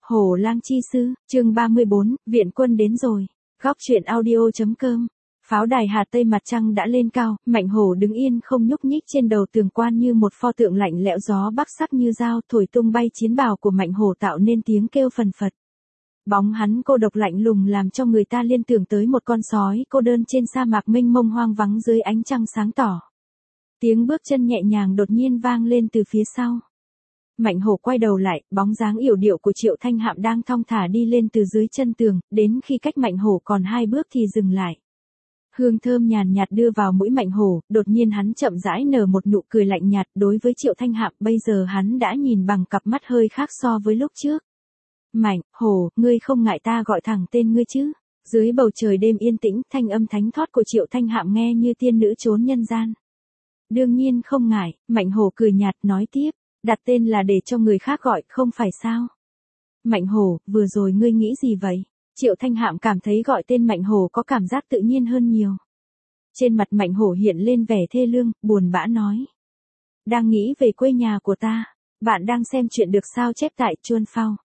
Hổ lang chi sư, chương 34, viện quân đến rồi. Góc truyện audio.com. Pháo đài Hà Tây mặt trăng đã lên cao, Mạnh Hổ đứng yên không nhúc nhích trên đầu tường quan như một pho tượng lạnh lẽo, gió bắc sắc như dao thổi tung bay chiến bào của Mạnh Hổ tạo nên tiếng kêu phần phật. Bóng hắn cô độc lạnh lùng làm cho người ta liên tưởng tới một con sói cô đơn trên sa mạc mênh mông hoang vắng dưới ánh trăng sáng tỏ. Tiếng bước chân nhẹ nhàng đột nhiên vang lên từ phía sau. Mạnh Hổ quay đầu lại, bóng dáng yểu điệu của Triệu Thanh Hạm đang thong thả đi lên từ dưới chân tường, đến khi cách Mạnh Hổ còn 2 bước thì dừng lại. Hương thơm nhàn nhạt đưa vào mũi Mạnh Hổ, đột nhiên hắn chậm rãi nở một nụ cười lạnh nhạt đối với Triệu Thanh Hạm, bây giờ hắn đã nhìn bằng cặp mắt hơi khác so với lúc trước. Mạnh Hổ, ngươi không ngại ta gọi thẳng tên ngươi chứ? Dưới bầu trời đêm yên tĩnh, thanh âm thánh thót của Triệu Thanh Hạm nghe như tiên nữ trốn nhân gian. Đương nhiên không ngại, Mạnh Hổ cười nhạt nói tiếp. Đặt tên là để cho người khác gọi, không phải sao? Mạnh Hổ, vừa rồi ngươi nghĩ gì vậy? Triệu Thanh Hạm cảm thấy gọi tên Mạnh Hổ có cảm giác tự nhiên hơn nhiều. Trên mặt Mạnh Hổ hiện lên vẻ thê lương, buồn bã nói. Đang nghĩ về quê nhà của ta. Bạn đang xem chuyện được sao chép tại Chuan Phao,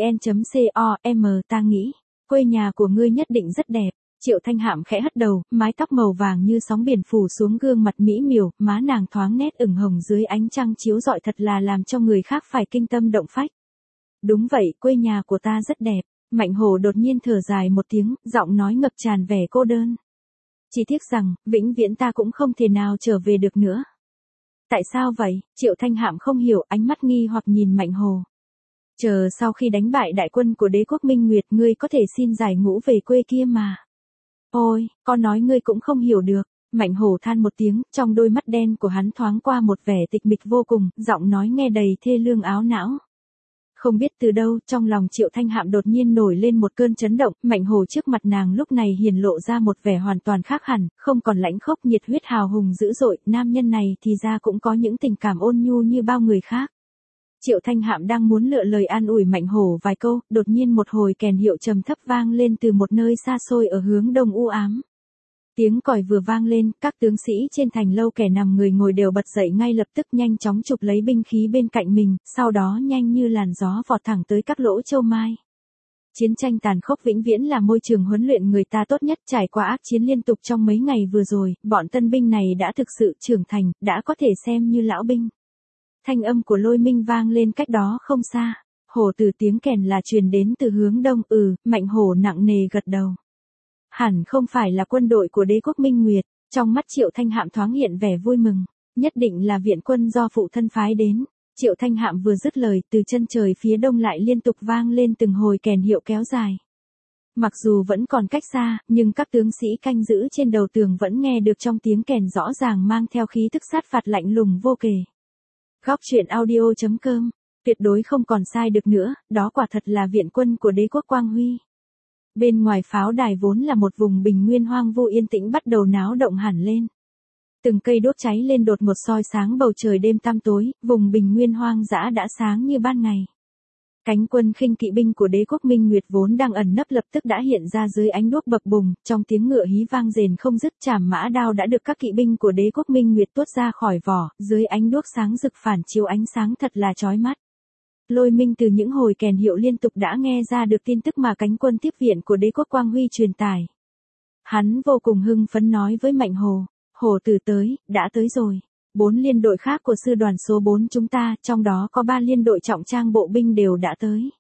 vn.com, ta nghĩ, quê nhà của ngươi nhất định rất đẹp. Triệu Thanh Hạm khẽ hất đầu, mái tóc màu vàng như sóng biển phủ xuống gương mặt mỹ miều, má nàng thoáng nét ửng hồng dưới ánh trăng chiếu rọi thật là làm cho người khác phải kinh tâm động phách. Đúng vậy, quê nhà của ta rất đẹp. Mạnh Hổ đột nhiên thở dài một tiếng, giọng nói ngập tràn vẻ cô đơn. Chỉ tiếc rằng, vĩnh viễn ta cũng không thể nào trở về được nữa. Tại sao vậy? Triệu Thanh Hạm không hiểu, ánh mắt nghi hoặc nhìn Mạnh Hổ. Chờ sau khi đánh bại đại quân của đế quốc Minh Nguyệt, ngươi có thể xin giải ngũ về quê kia mà. Ôi, con nói ngươi cũng không hiểu được. Mạnh Hổ than một tiếng, trong đôi mắt đen của hắn thoáng qua một vẻ tịch mịch vô cùng, giọng nói nghe đầy thê lương áo não. Không biết từ đâu, trong lòng Triệu Thanh Hạm đột nhiên nổi lên một cơn chấn động, Mạnh Hổ trước mặt nàng lúc này hiển lộ ra một vẻ hoàn toàn khác hẳn, không còn lãnh khốc nhiệt huyết hào hùng dữ dội, nam nhân này thì ra cũng có những tình cảm ôn nhu như bao người khác. Triệu Thanh Hạm đang muốn lựa lời an ủi Mạnh Hổ vài câu, đột nhiên một hồi kèn hiệu trầm thấp vang lên từ một nơi xa xôi ở hướng đông u ám. Tiếng còi vừa vang lên, các tướng sĩ trên thành lâu kẻ nằm người ngồi đều bật dậy ngay lập tức nhanh chóng chụp lấy binh khí bên cạnh mình, sau đó nhanh như làn gió vọt thẳng tới các lỗ châu mai. Chiến tranh tàn khốc vĩnh viễn là môi trường huấn luyện người ta tốt nhất, trải qua ác chiến liên tục trong mấy ngày vừa rồi, bọn tân binh này đã thực sự trưởng thành, đã có thể xem như lão binh. Thanh âm của Lôi Minh vang lên cách đó không xa. Hổ từ tiếng kèn là truyền đến từ hướng đông. Mạnh Hổ nặng nề gật đầu. Hẳn không phải là quân đội của đế quốc Minh Nguyệt. Trong mắt Triệu Thanh Hạm thoáng hiện vẻ vui mừng. Nhất định là viện quân do phụ thân phái đến. Triệu Thanh Hạm vừa dứt lời, từ chân trời phía đông lại liên tục vang lên từng hồi kèn hiệu kéo dài. Mặc dù vẫn còn cách xa, nhưng các tướng sĩ canh giữ trên đầu tường vẫn nghe được trong tiếng kèn rõ ràng mang theo khí tức sát phạt lạnh lùng vô kể. Góc truyện audio.com, tuyệt đối không còn sai được nữa, đó quả thật là viện quân của đế quốc Quang Huy. Bên ngoài pháo đài vốn là một vùng bình nguyên hoang vu yên tĩnh bắt đầu náo động hẳn lên. Từng cây đốt cháy lên đột ngột soi sáng bầu trời đêm tăm tối, vùng bình nguyên hoang dã đã sáng như ban ngày. Cánh quân khinh kỵ binh của đế quốc Minh Nguyệt vốn đang ẩn nấp lập tức đã hiện ra dưới ánh đuốc bập bùng, trong tiếng ngựa hí vang rền không dứt, trảm mã đao đã được các kỵ binh của đế quốc Minh Nguyệt tuốt ra khỏi vỏ, dưới ánh đuốc sáng rực phản chiếu ánh sáng thật là chói mắt. Lôi Minh từ những hồi kèn hiệu liên tục đã nghe ra được tin tức mà cánh quân tiếp viện của đế quốc Quang Huy truyền tải. Hắn vô cùng hưng phấn nói với Mạnh Hổ, Hổ từ tới, đã tới rồi. 4 liên đội khác của sư đoàn số 4 chúng ta, trong đó có 3 liên đội trọng trang bộ binh đều đã tới.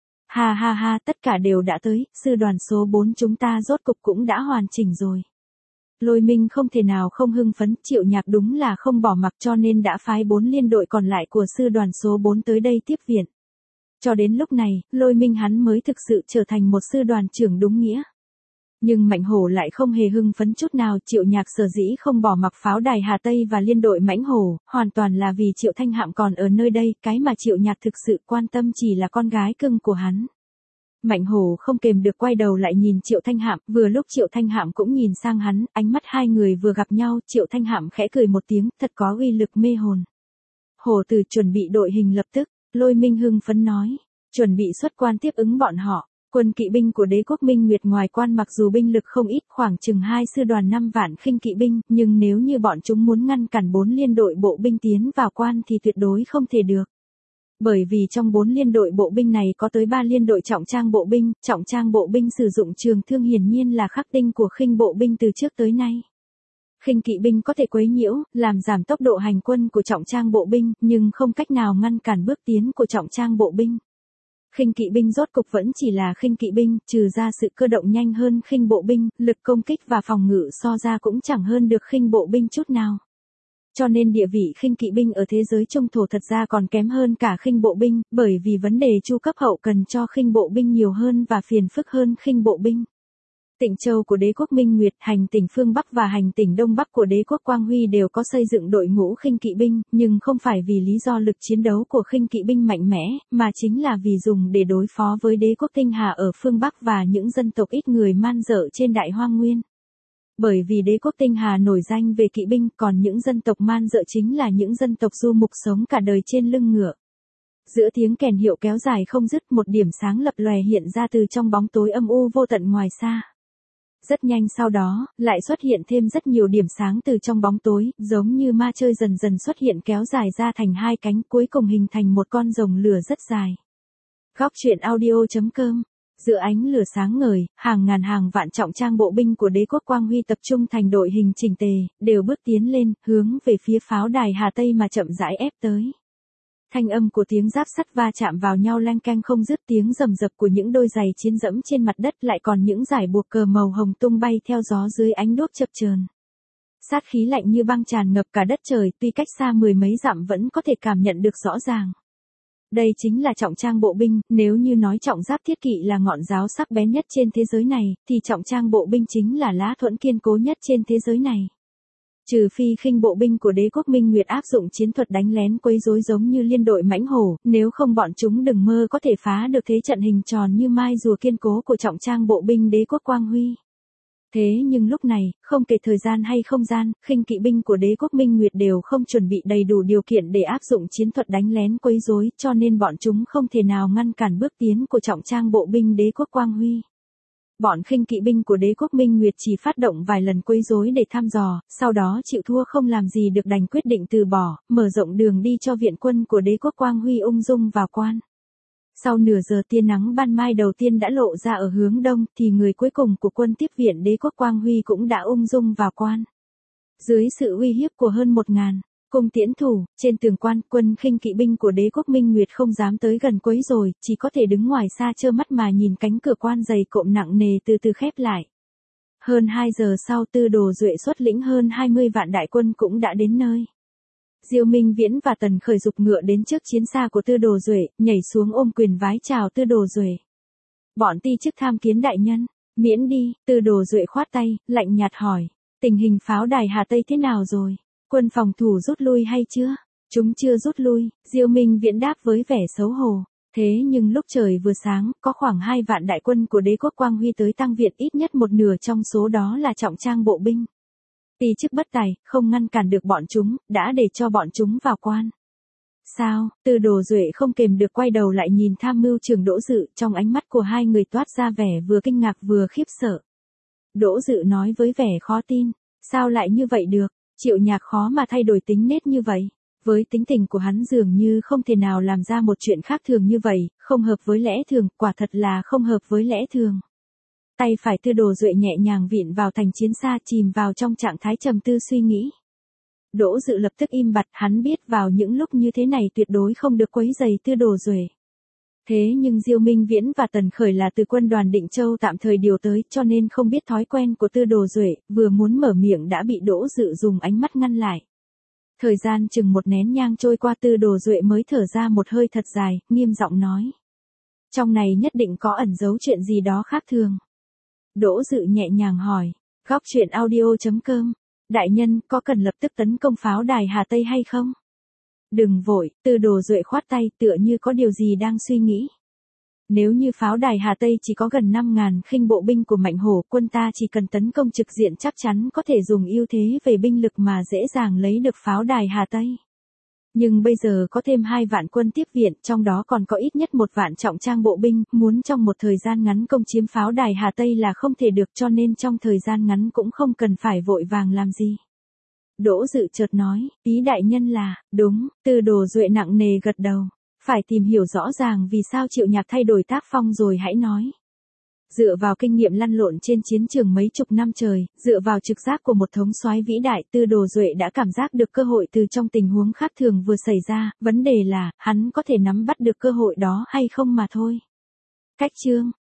Ha ha ha, tất cả đều đã tới, sư đoàn số 4 chúng ta rốt cục cũng đã hoàn chỉnh rồi. Lôi Minh không thể nào không hưng phấn, Triệu Nhạc đúng là không bỏ mặc cho nên đã phái 4 liên đội còn lại của sư đoàn số 4 tới đây tiếp viện. Cho đến lúc này, Lôi Minh hắn mới thực sự trở thành một sư đoàn trưởng đúng nghĩa. Nhưng Mạnh Hổ lại không hề hưng phấn chút nào, Triệu Nhạc sở dĩ không bỏ mặc pháo đài Hà Tây và liên đội Mãnh Hổ, hoàn toàn là vì Triệu Thanh Hạm còn ở nơi đây, cái mà Triệu Nhạc thực sự quan tâm chỉ là con gái cưng của hắn. Mạnh Hổ không kềm được quay đầu lại nhìn Triệu Thanh Hạm, vừa lúc Triệu Thanh Hạm cũng nhìn sang hắn, ánh mắt hai người vừa gặp nhau, Triệu Thanh Hạm khẽ cười một tiếng, thật có uy lực mê hồn. Hổ từ chuẩn bị đội hình lập tức, Lôi Minh hưng phấn nói, chuẩn bị xuất quan tiếp ứng bọn họ. Quân kỵ binh của đế quốc Minh Nguyệt ngoài quan mặc dù binh lực không ít, khoảng chừng 2 sư đoàn 5 vạn khinh kỵ binh, nhưng nếu như bọn chúng muốn ngăn cản 4 liên đội bộ binh tiến vào quan thì tuyệt đối không thể được. Bởi vì trong 4 liên đội bộ binh này có tới 3 liên đội trọng trang bộ binh sử dụng trường thương hiển nhiên là khắc tinh của khinh bộ binh từ trước tới nay. Khinh kỵ binh có thể quấy nhiễu, làm giảm tốc độ hành quân của trọng trang bộ binh, nhưng không cách nào ngăn cản bước tiến của trọng trang bộ binh. Khinh kỵ binh rốt cục vẫn chỉ là khinh kỵ binh, trừ ra sự cơ động nhanh hơn khinh bộ binh, lực công kích và phòng ngự so ra cũng chẳng hơn được khinh bộ binh chút nào. Cho nên địa vị khinh kỵ binh ở thế giới trung thổ thật ra còn kém hơn cả khinh bộ binh, bởi vì vấn đề chu cấp hậu cần cho khinh bộ binh nhiều hơn và phiền phức hơn khinh bộ binh. Tịnh Châu của đế quốc Minh Nguyệt, hành tỉnh phương Bắc và hành tỉnh Đông Bắc của đế quốc Quang Huy đều có xây dựng đội ngũ khinh kỵ binh, nhưng không phải vì lý do lực chiến đấu của khinh kỵ binh mạnh mẽ, mà chính là vì dùng để đối phó với đế quốc Tinh Hà ở phương Bắc và những dân tộc ít người man dợ trên Đại Hoang Nguyên. Bởi vì đế quốc Tinh Hà nổi danh về kỵ binh, còn những dân tộc man dợ chính là những dân tộc du mục sống cả đời trên lưng ngựa. Giữa tiếng kèn hiệu kéo dài không dứt, một điểm sáng lập lòe hiện ra từ trong bóng tối âm u vô tận ngoài xa. Rất nhanh sau đó, lại xuất hiện thêm rất nhiều điểm sáng từ trong bóng tối, giống như ma chơi dần dần xuất hiện kéo dài ra thành 2 cánh, cuối cùng hình thành một con rồng lửa rất dài. Góc truyện audio.com. Giữa ánh lửa sáng ngời, hàng ngàn hàng vạn trọng trang bộ binh của đế quốc Quang Huy tập trung thành đội hình chỉnh tề, đều bước tiến lên, hướng về phía pháo đài Hà Tây mà chậm rãi ép tới. Thanh âm của tiếng giáp sắt va chạm vào nhau leng keng không dứt, tiếng rầm rập của những đôi giày chiến dẫm trên mặt đất, lại còn những dải buộc cờ màu hồng tung bay theo gió dưới ánh đuốc chập chờn. Sát khí lạnh như băng tràn ngập cả đất trời, tuy cách xa 10 mấy dặm vẫn có thể cảm nhận được rõ ràng. Đây chính là trọng trang bộ binh, nếu như nói trọng giáp thiết kỵ là ngọn giáo sắc bén nhất trên thế giới này, thì trọng trang bộ binh chính là lá thuẫn kiên cố nhất trên thế giới này. Trừ phi khinh bộ binh của đế quốc Minh Nguyệt áp dụng chiến thuật đánh lén quấy rối giống như liên đội mãnh hổ, nếu không bọn chúng đừng mơ có thể phá được thế trận hình tròn như mai rùa kiên cố của trọng trang bộ binh đế quốc Quang Huy. Thế nhưng lúc này, không kể thời gian hay không gian, khinh kỵ binh của đế quốc Minh Nguyệt đều không chuẩn bị đầy đủ điều kiện để áp dụng chiến thuật đánh lén quấy rối, cho nên bọn chúng không thể nào ngăn cản bước tiến của trọng trang bộ binh đế quốc Quang Huy. Bọn khinh kỵ binh của đế quốc Minh Nguyệt chỉ phát động vài lần quấy rối để thăm dò, sau đó chịu thua không làm gì được đành quyết định từ bỏ, mở rộng đường đi cho viện quân của đế quốc Quang Huy ung dung vào quan. Sau nửa giờ tia nắng ban mai đầu tiên đã lộ ra ở hướng đông, thì người cuối cùng của quân tiếp viện đế quốc Quang Huy cũng đã ung dung vào quan. Dưới sự uy hiếp của hơn 1000 cung tiễn thủ, trên tường quan, quân khinh kỵ binh của đế quốc Minh Nguyệt không dám tới gần quấy rối, chỉ có thể đứng ngoài xa trơ mắt mà nhìn cánh cửa quan dày cộm nặng nề từ từ khép lại. Hơn 2 giờ sau, Tư Đồ Duệ xuất lĩnh hơn 20 vạn đại quân cũng đã đến nơi. Diêu Minh Viễn và Tần Khởi dục ngựa đến trước chiến xa của Tư Đồ Duệ, nhảy xuống ôm quyền vái chào Tư Đồ Duệ. Bọn ti chức tham kiến đại nhân, miễn đi. Tư Đồ Duệ khoát tay, lạnh nhạt hỏi, tình hình pháo đài Hà Tây thế nào rồi? Quân phòng thủ rút lui hay chưa? Chúng chưa rút lui, Diêu Minh Viễn đáp với vẻ xấu hổ. Thế nhưng lúc trời vừa sáng, có khoảng 2 vạn đại quân của đế quốc Quang Huy tới tăng viện, ít nhất một nửa trong số đó là trọng trang bộ binh. Ti chức bất tài, không ngăn cản được bọn chúng, đã để cho bọn chúng vào quan. Sao? Tư Đồ Duệ không kềm được quay đầu lại nhìn tham mưu trưởng Đỗ Dự, trong ánh mắt của hai người toát ra vẻ vừa kinh ngạc vừa khiếp sợ. Đỗ Dự nói với vẻ khó tin, sao lại như vậy được? Triệu Nhạc khó mà thay đổi tính nết như vậy. Với tính tình của hắn dường như không thể nào làm ra một chuyện khác thường như vậy, không hợp với lẽ thường, quả thật là không hợp với lẽ thường. Tay phải Tư Đồ Duệ nhẹ nhàng vịn vào thành chiến xa, chìm vào trong trạng thái trầm tư suy nghĩ. Đỗ Dự lập tức im bặt, hắn biết vào những lúc như thế này tuyệt đối không được quấy rầy Tư Đồ Duệ. Thế nhưng Diêu Minh Viễn và Tần Khởi là từ quân đoàn Định Châu tạm thời điều tới, cho nên không biết thói quen của Tư Đồ Duệ, vừa muốn mở miệng đã bị Đỗ Dự dùng ánh mắt ngăn lại. Thời gian chừng một nén nhang trôi qua, Tư Đồ Duệ mới thở ra một hơi thật dài, nghiêm giọng nói. Trong này nhất định có ẩn giấu chuyện gì đó khác thường. Đỗ Dự nhẹ nhàng hỏi, góc truyện audio.com, đại nhân có cần lập tức tấn công pháo đài Hà Tây hay không? Đừng vội, Tư Đồ Duệ khoát tay tựa như có điều gì đang suy nghĩ. Nếu như pháo đài Hà Tây chỉ có gần 5.000 khinh bộ binh của Mạnh Hổ, quân ta chỉ cần tấn công trực diện chắc chắn có thể dùng ưu thế về binh lực mà dễ dàng lấy được pháo đài Hà Tây. Nhưng bây giờ có thêm 2 vạn quân tiếp viện, trong đó còn có ít nhất 1 vạn trọng trang bộ binh, muốn trong một thời gian ngắn công chiếm pháo đài Hà Tây là không thể được, cho nên trong thời gian ngắn cũng không cần phải vội vàng làm gì. Đỗ Dự chợt nói, ý đại nhân là, đúng. Tư Đồ Duệ nặng nề gật đầu. Phải tìm hiểu rõ ràng vì sao Triệu Nhạc thay đổi tác phong rồi hãy nói. Dựa vào kinh nghiệm lăn lộn trên chiến trường mấy chục năm trời, dựa vào trực giác của một thống soái vĩ đại, Tư Đồ Duệ đã cảm giác được cơ hội từ trong tình huống khác thường vừa xảy ra, vấn đề là, hắn có thể nắm bắt được cơ hội đó hay không mà thôi. Cách chương